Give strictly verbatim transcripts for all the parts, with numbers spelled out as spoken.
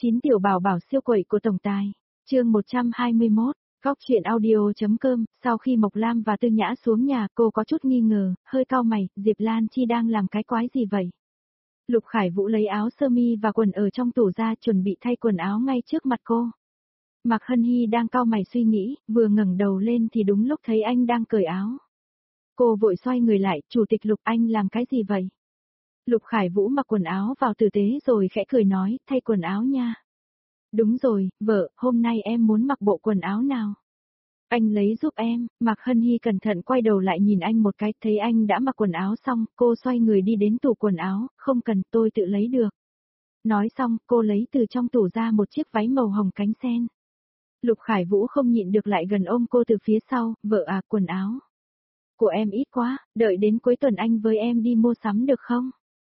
chín tiểu bảo bảo siêu quậy của tổng tài. Chương một trăm hai mươi mốt, Góc truyện audio.com, sau khi Mộc Lam và Tư Nhã xuống nhà, cô có chút nghi ngờ, hơi cau mày, Diệp Lan Chi đang làm cái quái gì vậy? Lục Khải Vũ lấy áo sơ mi và quần ở trong tủ ra chuẩn bị thay quần áo ngay trước mặt cô. Mạc Hân Hy đang cau mày suy nghĩ, vừa ngẩng đầu lên thì đúng lúc thấy anh đang cởi áo. Cô vội xoay người lại, Chủ tịch Lục, anh làm cái gì vậy? Lục Khải Vũ mặc quần áo vào tử tế rồi khẽ cười nói, thay quần áo nha. Đúng rồi, vợ, hôm nay em muốn mặc bộ quần áo nào? Anh lấy giúp em. Mạc Hân Hy cẩn thận quay đầu lại nhìn anh một cái, thấy anh đã mặc quần áo xong, cô xoay người đi đến tủ quần áo, không cần, tôi tự lấy được. Nói xong, cô lấy từ trong tủ ra một chiếc váy màu hồng cánh sen. Lục Khải Vũ không nhịn được lại gần ôm cô từ phía sau, vợ à, quần áo của em ít quá, đợi đến cuối tuần anh với em đi mua sắm được không?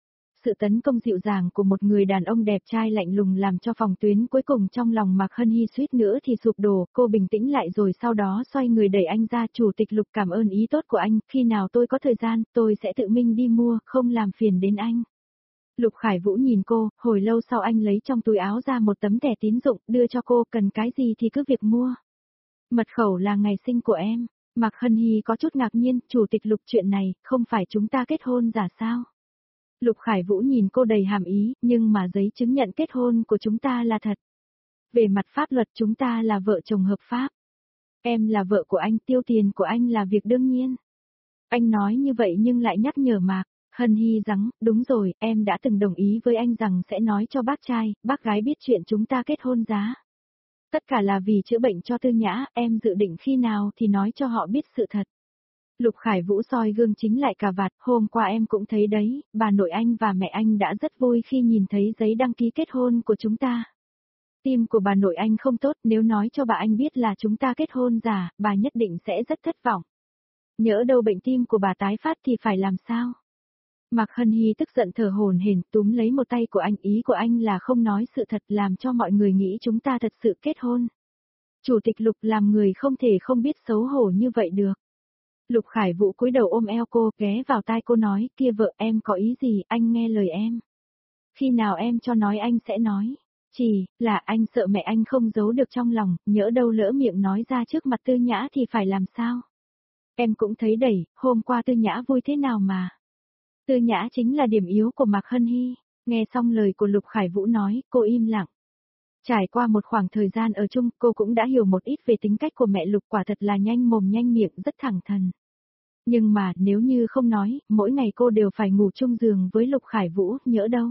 Sự tấn công dịu dàng của một người đàn ông đẹp trai lạnh lùng làm cho phòng tuyến cuối cùng trong lòng Mạc Hân Hy suýt nữa thì sụp đổ, cô bình tĩnh lại rồi sau đó xoay người đẩy anh ra. Chủ tịch Lục, cảm ơn ý tốt của anh, khi nào tôi có thời gian, tôi sẽ tự mình đi mua, không làm phiền đến anh. Lục Khải Vũ nhìn cô, hồi lâu sau anh lấy trong túi áo ra một tấm thẻ tín dụng, đưa cho cô, cần cái gì thì cứ việc mua. Mật khẩu là ngày sinh của em. Mạc Hân Hy có chút ngạc nhiên, Chủ tịch Lục, chuyện này, không phải chúng ta kết hôn giả sao? Lục Khải Vũ nhìn cô đầy hàm ý, nhưng mà giấy chứng nhận kết hôn của chúng ta là thật. Về mặt pháp luật chúng ta là vợ chồng hợp pháp. Em là vợ của anh, tiêu tiền của anh là việc đương nhiên. Anh nói như vậy nhưng lại nhắc nhở Mạc Hân Hy rằng, đúng rồi, em đã từng đồng ý với anh rằng sẽ nói cho bác trai, bác gái biết chuyện chúng ta kết hôn giá. Tất cả là vì chữa bệnh cho Tư Nhã, em dự định khi nào thì nói cho họ biết sự thật. Lục Khải Vũ soi gương chính lại cà vạt, hôm qua em cũng thấy đấy, bà nội anh và mẹ anh đã rất vui khi nhìn thấy giấy đăng ký kết hôn của chúng ta. Tim của bà nội anh không tốt, nếu nói cho bà anh biết là chúng ta kết hôn giả, bà nhất định sẽ rất thất vọng. Nhỡ đâu bệnh tim của bà tái phát thì phải làm sao? Mạc Hân Hy tức giận thở hổn hển, túm lấy một tay của anh, ý của anh là không nói sự thật, làm cho mọi người nghĩ chúng ta thật sự kết hôn. Chủ tịch Lục, làm người không thể không biết xấu hổ như vậy được. Lục Khải Vũ cúi đầu ôm eo cô, ghé vào tai cô nói, kia vợ, em có ý gì, anh nghe lời em. Khi nào em cho nói anh sẽ nói. Chỉ là anh sợ mẹ anh không giấu được trong lòng, nhỡ đâu lỡ miệng nói ra trước mặt Tư Nhã thì phải làm sao? Em cũng thấy đẩy, hôm qua Tư Nhã vui thế nào mà. Tư Nhã chính là điểm yếu của Mạc Hân Hy. Nghe xong lời của Lục Khải Vũ nói, cô im lặng. Trải qua một khoảng thời gian ở chung, cô cũng đã hiểu một ít về tính cách của mẹ Lục, quả thật là nhanh mồm nhanh miệng, rất thẳng thắn. Nhưng mà, nếu như không nói, mỗi ngày cô đều phải ngủ chung giường với Lục Khải Vũ, nhỡ đâu.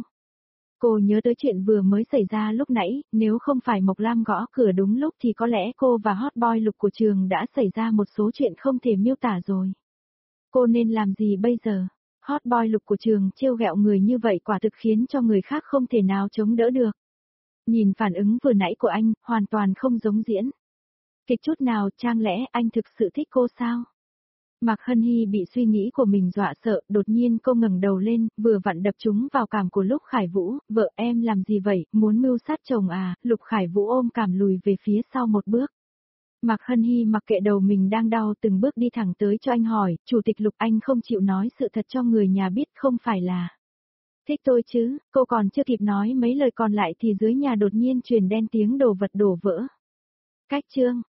Cô nhớ tới chuyện vừa mới xảy ra lúc nãy, nếu không phải Mộc Lam gõ cửa đúng lúc thì có lẽ cô và hot boy Lục của trường đã xảy ra một số chuyện không thể miêu tả rồi. Cô nên làm gì bây giờ? Hot boy Lục của trường trêu ghẹo người như vậy quả thực khiến cho người khác không thể nào chống đỡ được. Nhìn phản ứng vừa nãy của anh, hoàn toàn không giống diễn kịch chút nào, chẳng lẽ anh thực sự thích cô sao? Mạc Hân Hy bị suy nghĩ của mình dọa sợ, đột nhiên cô ngẩng đầu lên, vừa vặn đập trúng vào cằm của Lục Khải Vũ, vợ em làm gì vậy, muốn mưu sát chồng à? Lục Khải Vũ ôm cằm lùi về phía sau một bước. Mạc Hân Hy mặc kệ đầu mình đang đau, từng bước đi thẳng tới cho anh hỏi, Chủ tịch Lục, anh không chịu nói sự thật cho người nhà biết, không phải là thích tôi chứ? Cô còn chưa kịp nói mấy lời còn lại thì dưới nhà đột nhiên truyền đen tiếng đồ vật đổ vỡ. Cách chương